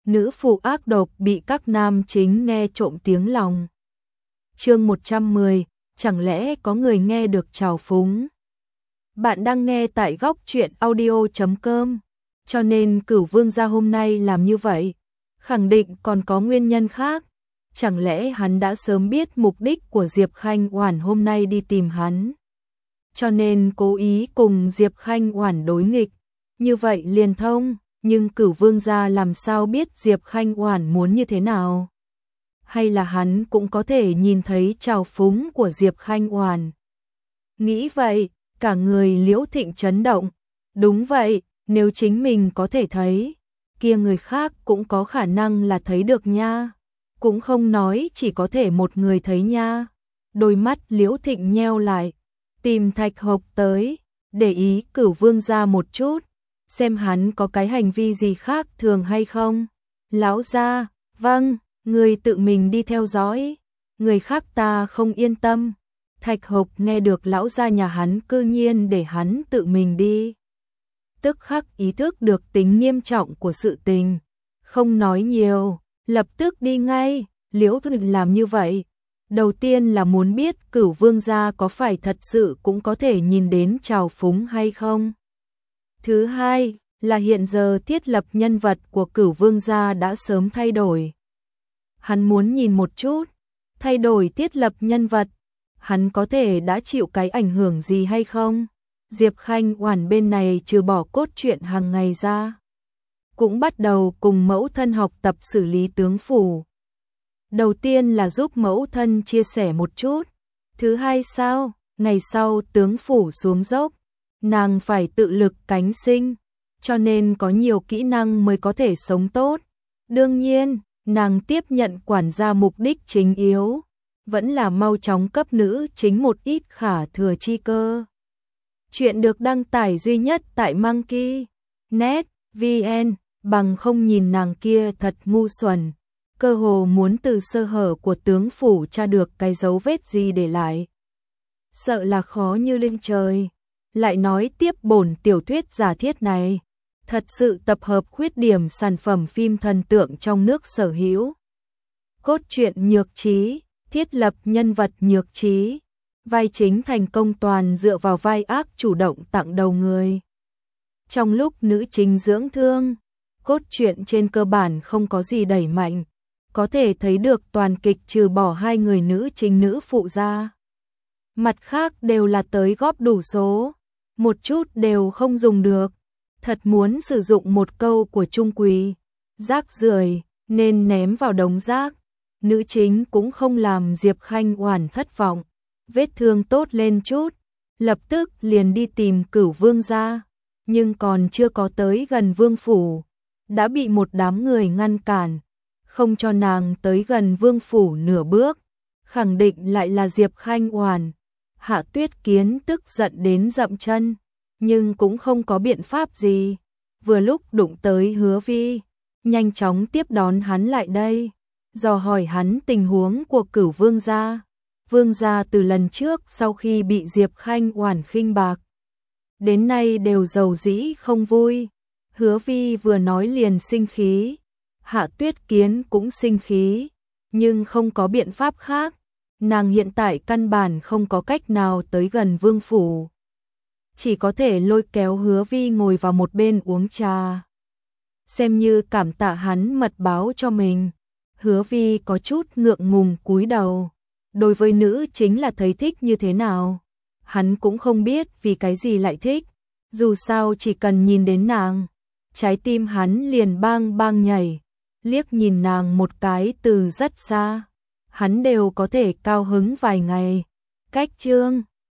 nữ phụ ác độc bị các nam chính nghe trộm tiếng lòng. Chương 110, chẳng lẽ có người nghe được trào phúng. Bạn đang nghe tại góc truyện audio.com, cho nên Cửu Vương gia hôm nay làm như vậy, khẳng định còn có nguyên nhân khác. Chẳng lẽ hắn đã sớm biết mục đích của Diệp Khanh Oản hôm nay đi tìm hắn, cho nên cố ý cùng Diệp Khanh Oản đối nghịch, như vậy liền thông. Nhưng Cửu Vương gia làm sao biết Diệp Khanh Oản muốn như thế nào? Hay là hắn cũng có thể nhìn thấy trào phúng của Diệp Khanh Oản? Nghĩ vậy, cả người Liễu Thịnh chấn động. Đúng vậy, nếu chính mình có thể thấy, kia người khác cũng có khả năng là thấy được nha. Cũng không nói chỉ có thể một người thấy nha. Đôi mắt Liễu Thịnh nheo lại, tìm Thạch Hộc tới, để ý Cửu Vương gia một chút, xem hắn có cái hành vi gì khác thường hay không. Lão gia, vâng, người tự mình đi theo dõi, người khác ta không yên tâm. Thạch Hộc nghe được lão gia nhà hắn cư nhiên để hắn tự mình đi, tức khắc ý thức được tính nghiêm trọng của sự tình, không nói nhiều, lập tức đi ngay. Liễu Thịnh làm như vậy, đầu tiên là muốn biết Cửu Vương gia có phải thật sự cũng có thể nhìn đến trào phúng hay không. Thứ hai là hiện giờ thiết lập nhân vật của Cửu Vương gia đã sớm thay đổi. Hắn muốn nhìn một chút, thay đổi thiết lập nhân vật, hắn có thể đã chịu cái ảnh hưởng gì hay không. Diệp Khanh Oản bên này trừ bỏ cốt truyện hàng ngày ra, cũng bắt đầu cùng mẫu thân học tập xử lý tướng phủ. Đầu tiên là giúp mẫu thân chia sẻ một chút. Thứ hai sao, ngày sau tướng phủ xuống dốc, nàng phải tự lực cánh sinh, cho nên có nhiều kỹ năng mới có thể sống tốt. Đương nhiên, nàng tiếp nhận quản gia mục đích chính yếu, vẫn là mau chóng cấp nữ chính một ít khả thừa chi cơ. Chuyện được đăng tải duy nhất tại Monkey.net VN, bằng không nhìn nàng kia thật ngu xuẩn, cơ hồ muốn từ sơ hở của tướng phủ tra được cái dấu vết gì để lại. Sợ là khó như lên trời. Lại nói tiếp bổn tiểu thuyết giả thiết này, thật sự tập hợp khuyết điểm sản phẩm phim thần tượng trong nước sở hữu. Cốt truyện nhược trí, thiết lập nhân vật nhược trí, vai chính thành công toàn dựa vào vai ác chủ động tặng đầu người. Trong lúc nữ chính dưỡng thương, cốt truyện trên cơ bản không có gì đẩy mạnh, có thể thấy được toàn kịch trừ bỏ hai người nữ chính nữ phụ ra, mặt khác đều là tới góp đủ số, một chút đều không dùng được. Thật muốn sử dụng một câu của Trung Quý, rác rưởi nên ném vào đống rác. Nữ chính cũng không làm Diệp Khanh Oản thất vọng, vết thương tốt lên chút, lập tức liền đi tìm Cửu Vương gia, nhưng còn chưa có tới gần vương phủ, đã bị một đám người ngăn cản, không cho nàng tới gần vương phủ nửa bước, khẳng định lại là Diệp Khanh Oản. Hạ Tuyết Kiến tức giận đến dậm chân, nhưng cũng không có biện pháp gì. Vừa lúc đụng tới Hứa Vi, nhanh chóng tiếp đón hắn lại đây, dò hỏi hắn tình huống của Cửu Vương gia. Vương gia từ lần trước sau khi bị Diệp Khanh Oản khinh bạc, đến nay đều giàu dĩ không vui. Hứa Vi vừa nói liền sinh khí, Hạ Tuyết Kiến cũng sinh khí, nhưng không có biện pháp khác. Nàng hiện tại căn bản không có cách nào tới gần vương phủ, chỉ có thể lôi kéo Hứa Vi ngồi vào một bên uống trà, xem như cảm tạ hắn mật báo cho mình. Hứa Vi có chút ngượng ngùng cúi đầu, đối với nữ chính là thấy thích như thế nào, hắn cũng không biết vì cái gì lại thích, dù sao chỉ cần nhìn đến nàng, trái tim hắn liền bang bang nhảy, liếc nhìn nàng một cái từ rất xa, hắn đều có thể cao hứng vài ngày. Cách chương